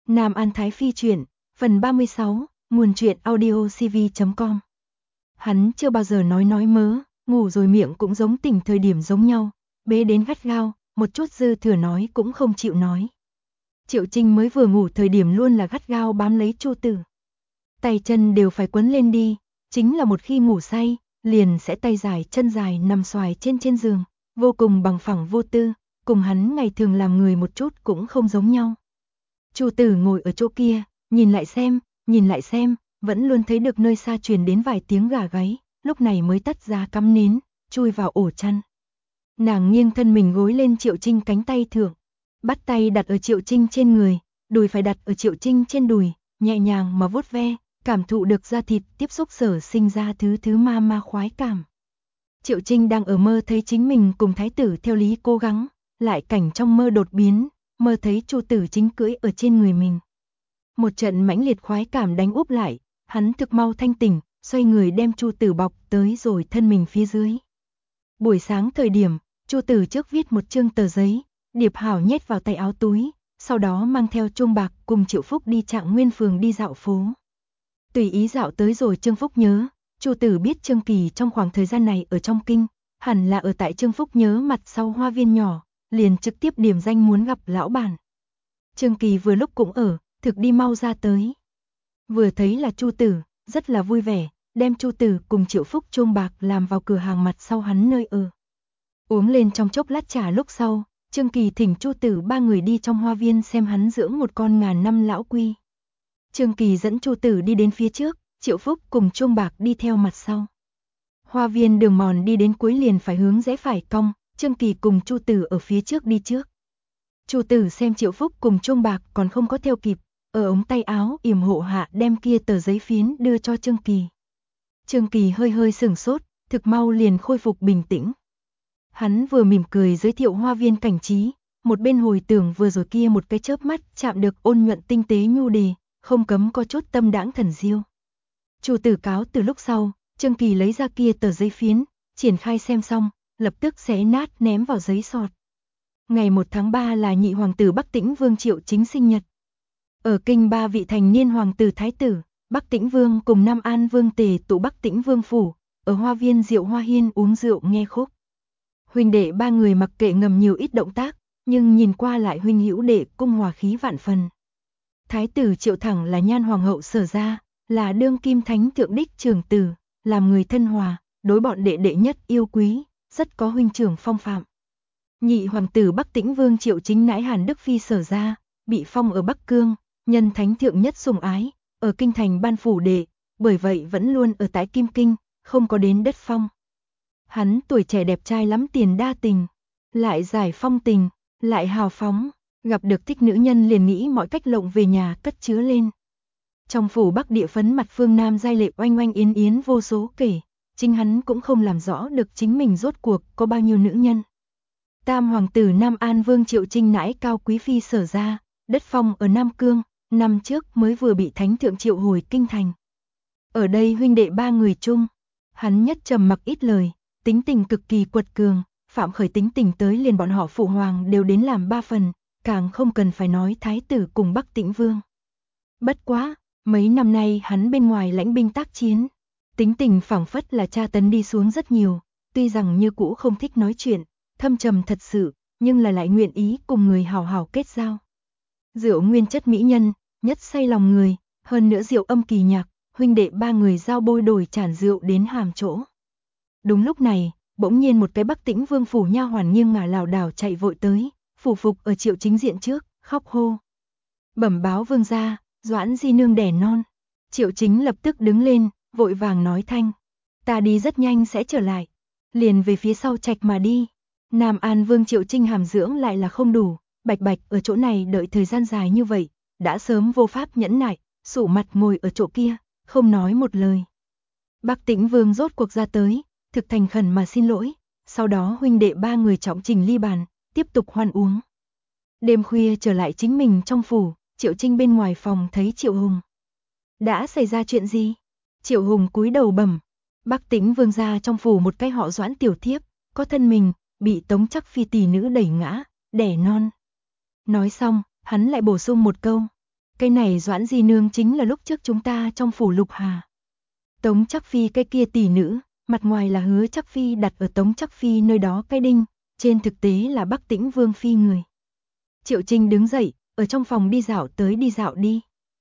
Nam An Thái Phi truyện, phần 36, nguồn truyện audio cv.com. Hắn chưa bao giờ nói mớ, ngủ rồi miệng cũng giống tỉnh thời điểm giống nhau, bế đến gắt gao, một chút dư thừa nói cũng không chịu nói. Triệu Trinh mới vừa ngủ thời điểm luôn là gắt gao bám lấy Chu Tử. Tay chân đều phải quấn lên đi, chính là một khi ngủ say, liền sẽ tay dài chân dài nằm xoài trên giường, vô cùng bằng phẳng vô tư, cùng hắn ngày thường làm người một chút cũng không giống nhau. Chu Tử ngồi ở chỗ kia, nhìn lại xem, vẫn luôn thấy được nơi xa truyền đến vài tiếng gà gáy, lúc này mới tắt ra cắm nến, chui vào ổ chăn. Nàng nghiêng thân mình gối lên Triệu Trinh cánh tay thượng, bắt tay đặt ở Triệu Trinh trên người, đùi phải đặt ở Triệu Trinh trên đùi, nhẹ nhàng mà vuốt ve, cảm thụ được da thịt tiếp xúc sở sinh ra thứ ma khoái cảm. Triệu Trinh đang ở mơ thấy chính mình cùng thái tử theo lý cố gắng, lại cảnh trong mơ đột biến, mơ thấy Chu Tử chính cưỡi ở trên người mình. Một trận mãnh liệt khoái cảm đánh úp lại, hắn thực mau thanh tỉnh, xoay người đem Chu Tử bọc tới rồi thân mình phía dưới. Buổi sáng thời điểm, Chu Tử trước viết một chương tờ giấy, điệp hảo nhét vào tay áo túi, sau đó mang theo Trung Bạc cùng Triệu Phúc đi Trạng Nguyên phường đi dạo phố. Tùy ý dạo tới rồi Trương Phúc Nhớ, Chu Tử biết Trương Kỳ trong khoảng thời gian này ở trong kinh, hẳn là ở tại Trương Phúc Nhớ mặt sau hoa viên nhỏ, liền trực tiếp điểm danh muốn gặp lão bản. Trương Kỳ vừa lúc cũng ở, thực đi mau ra tới. Vừa thấy là Chu Tử, rất là vui vẻ, đem Chu Tử cùng Triệu Phúc Trung Bạc làm vào cửa hàng mặt sau hắn nơi ở. Uống lên trong chốc lát trà lúc sau, Trương Kỳ thỉnh Chu Tử ba người đi trong hoa viên xem hắn dưỡng một con ngàn năm lão quy. Trương Kỳ dẫn Chu Tử đi đến phía trước, Triệu Phúc cùng Trung Bạc đi theo mặt sau. Hoa viên đường mòn đi đến cuối liền phải hướng rẽ phải cong, Trương Kỳ cùng Chu Tử ở phía trước đi trước. Chu Tử xem Triệu Phúc cùng Trung Bạc còn không có theo kịp, ở ống tay áo yểm hộ hạ đem kia tờ giấy phiến đưa cho Trương Kỳ. Trương Kỳ hơi sửng sốt, thực mau liền khôi phục bình tĩnh. Hắn vừa mỉm cười giới thiệu hoa viên cảnh trí, một bên hồi tưởng vừa rồi kia một cái chớp mắt chạm được ôn nhuận tinh tế nhu đề, không cấm có chút tâm đãng thần diêu. Chu Tử cáo từ lúc sau, Trương Kỳ lấy ra kia tờ giấy phiến, triển khai xem xong, lập tức xé nát ném vào giấy sọt. Ngày 1 tháng 3 là nhị hoàng tử Bắc Tĩnh Vương Triệu Chính sinh nhật. Ở kinh 3 vị thành niên hoàng tử thái tử, Bắc Tĩnh Vương cùng Nam An Vương tề tụ Bắc Tĩnh Vương phủ, ở hoa viên Diệu Hoa Hiên uống rượu nghe khúc. Huynh đệ ba người mặc kệ ngầm nhiều ít động tác, nhưng nhìn qua lại huynh hữu đệ cung hòa khí vạn phần. Thái tử Triệu thẳng là nhan hoàng hậu Sở gia, là đương kim thánh thượng đích trưởng tử, làm người thân hòa, đối bọn đệ đệ nhất yêu quý, rất có huynh trưởng phong phạm. Nhị hoàng tử Bắc Tĩnh Vương Triệu Chính nãi Hàn Đức Phi Sở gia, bị phong ở Bắc Cương, nhân thánh thượng nhất sủng ái, ở kinh thành ban phủ đệ, bởi vậy vẫn luôn ở tại Kim Kinh, không có đến đất phong. Hắn tuổi trẻ đẹp trai lắm tiền đa tình, lại giải phong tình, lại hào phóng, gặp được thích nữ nhân liền nghĩ mọi cách lộng về nhà cất chứa lên. Trong phủ Bắc địa phấn mặt phương Nam giai lệ oanh oanh yến yến vô số kể, chính hắn cũng không làm rõ được chính mình rốt cuộc có bao nhiêu nữ nhân. Tam hoàng tử Nam An Vương Triệu Trinh nãi Cao Quý Phi Sở gia, đất phong ở Nam Cương, năm trước mới vừa bị thánh thượng triệu hồi kinh thành. Ở đây huynh đệ ba người chung, hắn nhất trầm mặc ít lời, tính tình cực kỳ quật cường, phạm khởi tính tình tới liền bọn họ phụ hoàng đều đến làm ba phần, càng không cần phải nói thái tử cùng Bắc Tĩnh Vương. Bất quá, mấy năm nay hắn bên ngoài lãnh binh tác chiến, tính tình phảng phất là tra tấn đi xuống rất nhiều, tuy rằng như cũ không thích nói chuyện, thâm trầm thật sự, nhưng là lại nguyện ý cùng người hào hào kết giao. Rượu nguyên chất mỹ nhân, nhất say lòng người, hơn nữa rượu âm kỳ nhạc, huynh đệ ba người giao bôi đổi tràn rượu đến hàm chỗ. Đúng lúc này, bỗng nhiên một cái Bắc Tĩnh Vương phủ nha hoàn nghiêng ngả lảo đảo chạy vội tới, phủ phục ở Triệu Chính diện trước, khóc hô. Bẩm báo vương gia, Doãn di nương đẻ non. Triệu Chính lập tức đứng lên, vội vàng nói thanh. Ta đi rất nhanh sẽ trở lại. Liền về phía sau trạch mà đi. Nam An Vương Triệu Trinh hàm dưỡng lại là không đủ, bạch bạch ở chỗ này đợi thời gian dài như vậy, đã sớm vô pháp nhẫn nại, sụ mặt ngồi ở chỗ kia, không nói một lời. Bắc Tĩnh Vương rốt cuộc ra tới, thực thành khẩn mà xin lỗi, sau đó huynh đệ ba người trọng trình ly bàn, tiếp tục hoan uống. Đêm khuya trở lại chính mình trong phủ, Triệu Trinh bên ngoài phòng thấy Triệu Hùng. Đã xảy ra chuyện gì? Triệu Hùng cúi đầu bẩm, Bắc Tĩnh Vương gia trong phủ một cái họ Doãn tiểu thiếp, có thân mình, bị Tống Chắc Phi tỷ nữ đẩy ngã, đẻ non. Nói xong, hắn lại bổ sung một câu, Cái này Doãn Di Nương chính là lúc trước chúng ta trong phủ Lục Hà. Tống Chắc Phi cái kia tỷ nữ, mặt ngoài là Hứa Chắc Phi đặt ở Tống Chắc Phi nơi đó cái đinh, trên thực tế là Bắc Tĩnh Vương Phi người. Triệu Trinh đứng dậy, ở trong phòng đi dạo tới đi dạo đi.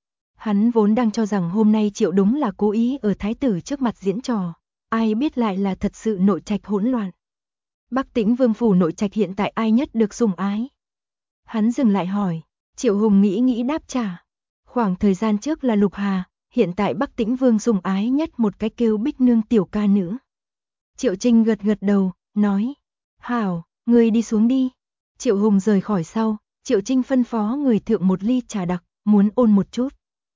Hắn vốn đang cho rằng hôm nay Triệu đúng là cố ý ở thái tử trước mặt diễn trò, ai biết lại là thật sự nội trạch hỗn loạn. Bắc Tĩnh Vương phủ nội trạch hiện tại ai nhất được sủng ái? Hắn dừng lại hỏi, Triệu Hùng nghĩ nghĩ đáp trả. Khoảng thời gian trước là Lục Hà, hiện tại Bắc Tĩnh Vương sủng ái nhất một cái kêu Bích Nương tiểu ca nữ. Triệu Trinh gật gật đầu, nói, hảo, người đi xuống đi. Triệu Hùng rời khỏi sau, Triệu Trinh phân phó người thượng một ly trà đặc, muốn ôn một chút.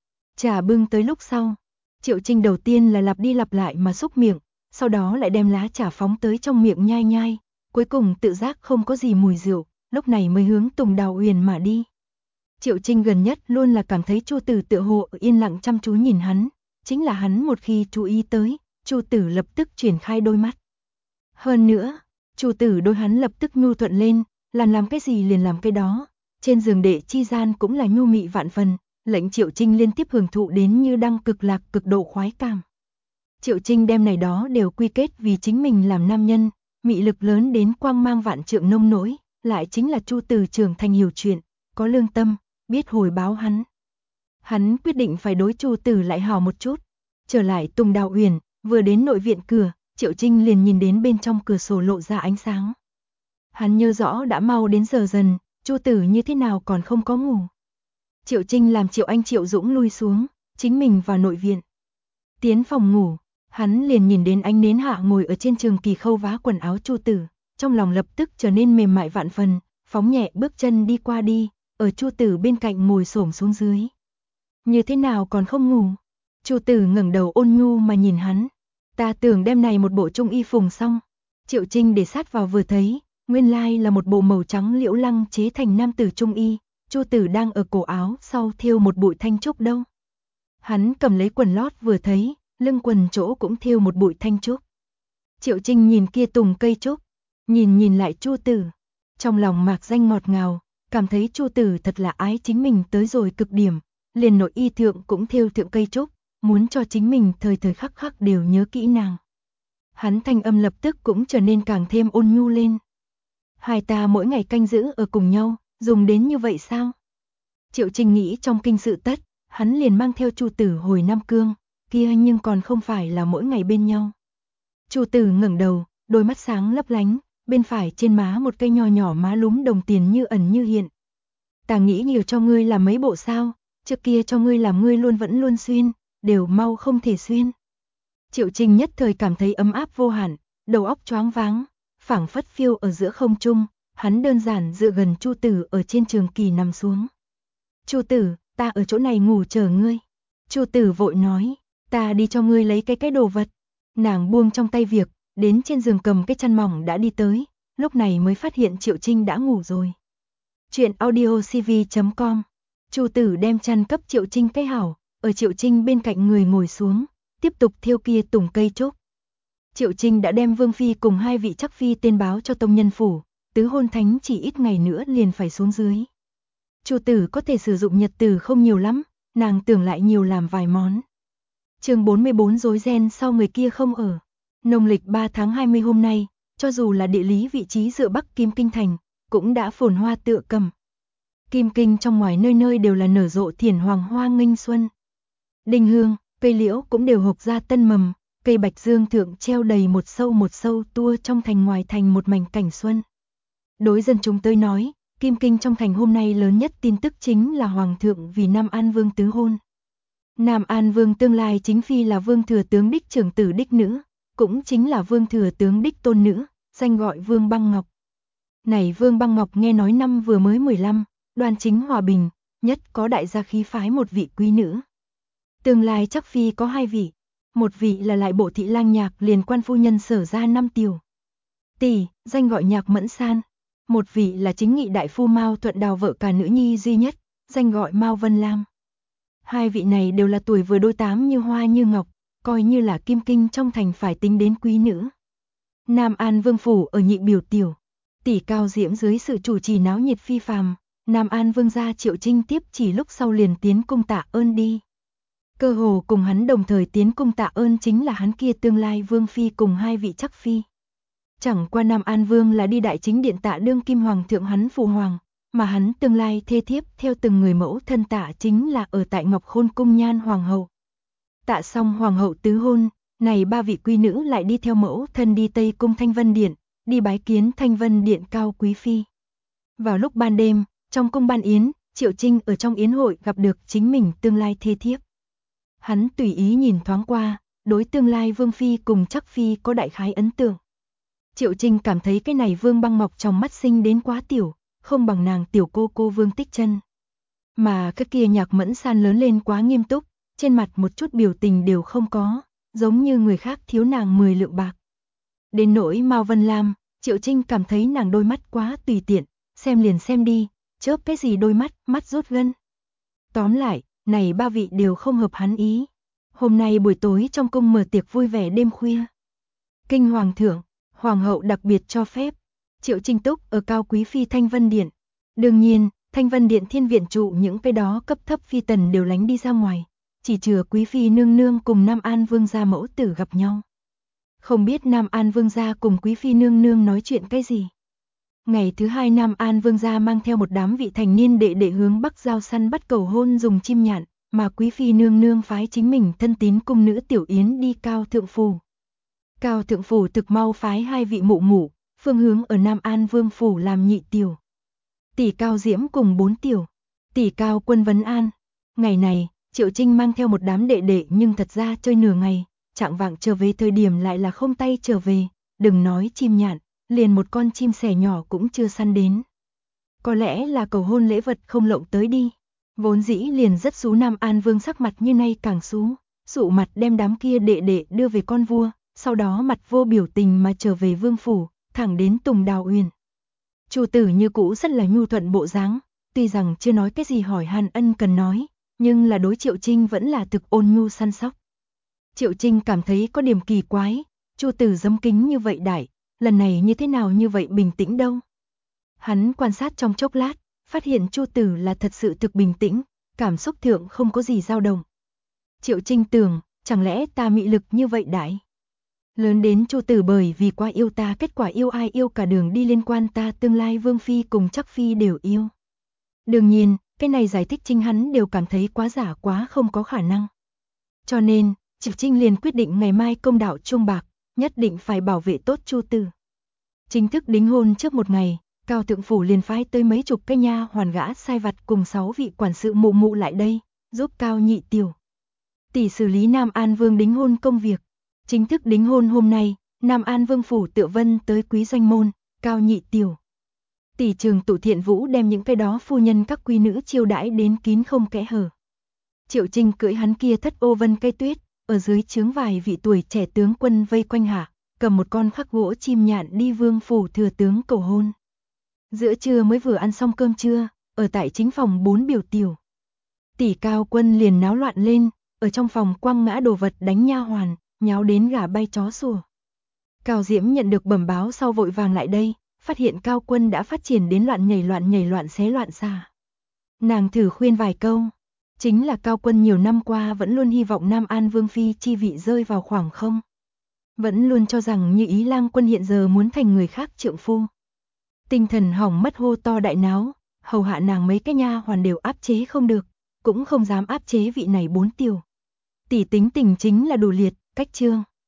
Trà bưng tới lúc sau, Triệu Trinh đầu tiên là lặp đi lặp lại mà xúc miệng, sau đó lại đem lá trà phóng tới trong miệng nhai nhai, cuối cùng tự giác không có gì mùi rượu, lúc này mới hướng Tùng Đào Uyển mà đi. Triệu Trinh gần nhất luôn là cảm thấy Chu Tử tựa hồ yên lặng chăm chú nhìn hắn, chính là hắn một khi chú ý tới, Chu Tử lập tức chuyển khai đôi mắt. Hơn nữa, Chu Tử đối hắn lập tức nhu thuận lên, làm cái gì liền làm cái đó, trên giường đệ chi gian cũng là nhu mị vạn phần, lệnh Triệu Trinh liên tiếp hưởng thụ đến như đang cực lạc cực độ khoái cảm. Triệu Trinh đem này đó đều quy kết vì chính mình làm nam nhân, mị lực lớn đến quang mang vạn trượng nông nỗi, lại chính là Chu Tử trưởng thành hiểu chuyện, có lương tâm, biết hồi báo hắn. Hắn quyết định phải đối Chu Tử lại hào một chút. Trở lại Tùng Đào Uyển, vừa đến nội viện cửa, Triệu Trinh liền nhìn đến bên trong cửa sổ lộ ra ánh sáng. Hắn nhớ rõ đã mau đến giờ dần, Chu Tử như thế nào còn không có ngủ. Triệu Trinh làm Triệu Anh Triệu Dũng lui xuống, chính mình vào nội viện. Tiến phòng ngủ, hắn liền nhìn đến ánh nến hạ ngồi ở trên trường kỳ khâu vá quần áo Chu Tử, trong lòng lập tức trở nên mềm mại vạn phần, phóng nhẹ bước chân đi qua đi, ở Chu Tử bên cạnh ngồi xổm xuống dưới. Như thế nào còn không ngủ? Chu Tử ngẩng đầu ôn nhu mà nhìn hắn. Ta tưởng đêm này một bộ trung y phùng xong. Triệu Trinh để sát vào vừa thấy, nguyên lai là một bộ màu trắng liễu lăng chế thành nam tử trung y, Chu Tử đang ở cổ áo sau thêu một bụi thanh trúc đâu. Hắn cầm lấy quần lót vừa thấy, lưng quần chỗ cũng thêu một bụi thanh trúc. Triệu Trinh nhìn kia tùng cây trúc, nhìn lại Chu Tử, trong lòng mạc danh ngọt ngào, cảm thấy Chu Tử thật là ái chính mình tới rồi cực điểm, liền nội y thượng cũng thêu thượng cây trúc, muốn cho chính mình thời thời khắc khắc đều nhớ kỹ nàng. Hắn thanh âm lập tức cũng trở nên càng thêm ôn nhu lên. Hai ta mỗi ngày canh giữ ở cùng nhau, dùng đến như vậy sao? Triệu Trinh nghĩ trong kinh sự tất, hắn liền mang theo Chu Tử hồi Nam Cương, kia nhưng còn không phải là mỗi ngày bên nhau. Chu Tử ngẩng đầu, đôi mắt sáng lấp lánh, bên phải trên má một cây nho nhỏ má lúm đồng tiền như ẩn như hiện. Ta nghĩ nhiều cho ngươi làm mấy bộ sao, trước kia cho ngươi làm ngươi luôn vẫn luôn xuyên, đều mau không thể xuyên. Triệu Trinh nhất thời cảm thấy ấm áp vô hạn, đầu óc choáng váng, phảng phất phiêu ở giữa không trung, hắn đơn giản dựa gần Chu Tử ở trên trường kỳ nằm xuống. Chu Tử, ta ở chỗ này ngủ chờ ngươi. Chu Tử vội nói, ta đi cho ngươi lấy cái đồ vật. Nàng buông trong tay việc, đến trên giường cầm cái chăn mỏng đã đi tới, lúc này mới phát hiện Triệu Trinh đã ngủ rồi. Chuyện audiocv.com. Chu Tử đem chăn cấp Triệu Trinh cái hảo, ở Triệu Trinh bên cạnh người ngồi xuống, tiếp tục thêu kia tùng cây trúc. Triệu Trinh đã đem Vương Phi cùng hai vị chắc Phi tên báo cho tông nhân phủ, tứ hôn thánh chỉ ít ngày nữa liền phải xuống dưới. Chu Tử có thể sử dụng nhật tử không nhiều lắm, nàng tưởng lại nhiều làm vài món. Chương 44 rối ren sau người kia không ở. Nông lịch 3 tháng 20 hôm nay, cho dù là địa lý vị trí dựa Bắc Kim Kinh thành, cũng đã phồn hoa tựa cầm. Kim Kinh trong ngoài nơi nơi đều là nở rộ thiển hoàng hoa nghênh xuân. Đinh hương, cây liễu cũng đều hộc ra tân mầm, cây bạch dương thượng treo đầy một sâu tua trong thành ngoài thành một mảnh cảnh xuân. Đối dân chúng tới nói, Kim Kinh trong thành hôm nay lớn nhất tin tức chính là Hoàng thượng vì Nam An Vương tứ hôn. Nam An Vương tương lai chính phi là Vương thừa tướng đích trưởng tử đích nữ, cũng chính là Vương thừa tướng đích tôn nữ, danh gọi Vương Băng Ngọc. Này Vương Băng Ngọc nghe nói năm vừa mới 15, đoan chính hòa bình, nhất có đại gia khí phái một vị quý nữ. Tương lai chắc phi có hai vị, một vị là lại bộ thị lang Nhạc liền quan phu nhân Sở ra năm tiểu tỷ, danh gọi Nhạc Mẫn San, một vị là chính nghị đại phu Mao Thuận Đào vợ cả nữ nhi duy nhất, danh gọi Mao Vân Lam. Hai vị này đều là tuổi vừa đôi tám như hoa như ngọc, coi như là Kim Kinh trong thành phải tính đến quý nữ. Nam An Vương phủ ở nhị biểu tiểu tỷ cao diễm dưới sự chủ trì náo nhiệt phi phàm, Nam An Vương gia Triệu Trinh tiếp chỉ lúc sau liền tiến cung tạ ơn đi. Cơ hồ cùng hắn đồng thời tiến cung tạ ơn chính là hắn kia tương lai vương phi cùng hai vị chắc phi. Chẳng qua Nam An Vương là đi đại chính điện tạ đương kim hoàng thượng hắn phụ hoàng, mà hắn tương lai thê thiếp theo từng người mẫu thân tạ chính là ở tại Ngọc Khôn cung Nhan hoàng hậu. Tạ xong hoàng hậu tứ hôn, này ba vị quý nữ lại đi theo mẫu thân đi Tây cung Thanh Vân Điện, đi bái kiến Thanh Vân Điện cao quý phi. Vào lúc ban đêm, trong cung ban yến, Triệu Trinh ở trong yến hội gặp được chính mình tương lai thê thiếp. Hắn tùy ý nhìn thoáng qua, đối tương lai vương phi cùng chắc phi có đại khái ấn tượng. Triệu Trinh cảm thấy cái này Vương Băng Mọc trong mắt sinh đến quá tiểu, không bằng nàng tiểu cô Vương Tích Chân. Mà cái kia Nhạc Mẫn San lớn lên quá nghiêm túc, trên mặt một chút biểu tình đều không có, giống như người khác thiếu nàng 10 lượng bạc. Đến nỗi Mao Vân Lam, Triệu Trinh cảm thấy nàng đôi mắt quá tùy tiện, xem liền xem đi, chớp cái gì đôi mắt, mắt rút gân. Tóm lại, này ba vị đều không hợp hắn ý. Hôm nay buổi tối trong cung mở tiệc vui vẻ đêm khuya. Kinh hoàng thượng, hoàng hậu đặc biệt cho phép. Triệu Trinh túc ở cao quý phi Thanh Vân Điện. Đương nhiên, Thanh Vân Điện thiên viện trụ những cái đó cấp thấp phi tần đều lánh đi ra ngoài. Chỉ chừa quý phi nương nương cùng Nam An Vương gia mẫu tử gặp nhau. Không biết Nam An Vương gia cùng quý phi nương nương nói chuyện cái gì. Ngày thứ hai Nam An Vương gia mang theo một đám vị thành niên đệ đệ hướng Bắc giao săn bắt cầu hôn dùng chim nhạn, mà quý phi nương nương phái chính mình thân tín cung nữ Tiểu Yến đi Cao Thượng Phủ. Cao Thượng Phủ thực mau phái hai vị mụ mụ, phương hướng ở Nam An Vương Phủ làm nhị tiểu. Tỷ Cao Diễm cùng 4 tiểu, tỷ Cao Quân vấn an. Ngày này, Triệu Trinh mang theo một đám đệ đệ nhưng thật ra chơi nửa ngày, chạng vạng trở về thời điểm lại là không tay trở về, đừng nói chim nhạn, liền một con chim sẻ nhỏ cũng chưa săn đến. Có lẽ là cầu hôn lễ vật không lộng tới đi. Vốn dĩ liền rất xú Nam An Vương sắc mặt như nay càng xú, sụ mặt đem đám kia đệ đệ đưa về con vua, sau đó mặt vô biểu tình mà trở về vương phủ, thẳng đến Tùng Đào Uyển. Chủ tử như cũ rất là nhu thuận bộ dáng, tuy rằng chưa nói cái gì hỏi han ân cần nói, nhưng là đối Triệu Trinh vẫn là thực ôn nhu săn sóc. Triệu Trinh cảm thấy có điểm kỳ quái, chủ tử dâm kính như vậy đại, lần này như thế nào như vậy bình tĩnh đâu. Hắn quan sát trong chốc lát, phát hiện Chu tử là thật sự thực bình tĩnh, cảm xúc thượng không có gì dao động. Triệu Trinh tưởng, chẳng lẽ ta mị lực như vậy đại? Lớn đến Chu tử bởi vì quá yêu ta kết quả yêu ai yêu cả đường đi liên quan ta tương lai vương phi cùng chắc phi đều yêu. Đương nhiên, cái này giải thích chính hắn đều cảm thấy quá giả quá không có khả năng. Cho nên, Triệu Trinh liền quyết định ngày mai công đạo chuông bạc, nhất định phải bảo vệ tốt Chu tử. Chính thức đính hôn trước một ngày, Cao Thượng Phủ liền phái tới mấy chục cái nha hoàn gã sai vặt cùng 6 vị quản sự mụ mụ lại đây, giúp Cao nhị tiểu tỷ xử lý Nam An Vương đính hôn công việc. Chính thức đính hôn hôm nay, Nam An Vương Phủ Tựa Vân tới quý doanh môn, Cao nhị tiểu tỷ Trường Tụ Thiện Vũ đem những cái đó phu nhân các quý nữ chiêu đãi đến kín không kẽ hở. Triệu Trinh cưỡi hắn kia thất ô vân cây tuyết, ở dưới chướng vài vị tuổi trẻ tướng quân vây quanh hạ, cầm một con khắc gỗ chim nhạn đi Vương Phủ thừa tướng cầu hôn. Giữa trưa mới vừa ăn xong cơm trưa, ở tại chính phòng 4 biểu tiểu tỷ Cao Quân liền náo loạn lên, ở trong phòng quăng ngã đồ vật đánh nha hoàn, nháo đến gà bay chó sủa. Cao Diễm nhận được bẩm báo sau vội vàng lại đây, phát hiện Cao Quân đã phát triển đến loạn nhảy loạn xé loạn xà. Nàng thử khuyên vài câu, chính là Cao Quân nhiều năm qua vẫn luôn hy vọng Nam An Vương phi chi vị rơi vào khoảng không. Vẫn luôn cho rằng Như Ý Lang Quân hiện giờ muốn thành người khác trượng phu. Tinh thần hỏng mất hô to đại náo, hầu hạ nàng mấy cái nha hoàn đều áp chế không được, cũng không dám áp chế vị này 4 tiểu tỷ tính tình chính là đủ liệt, cách trương.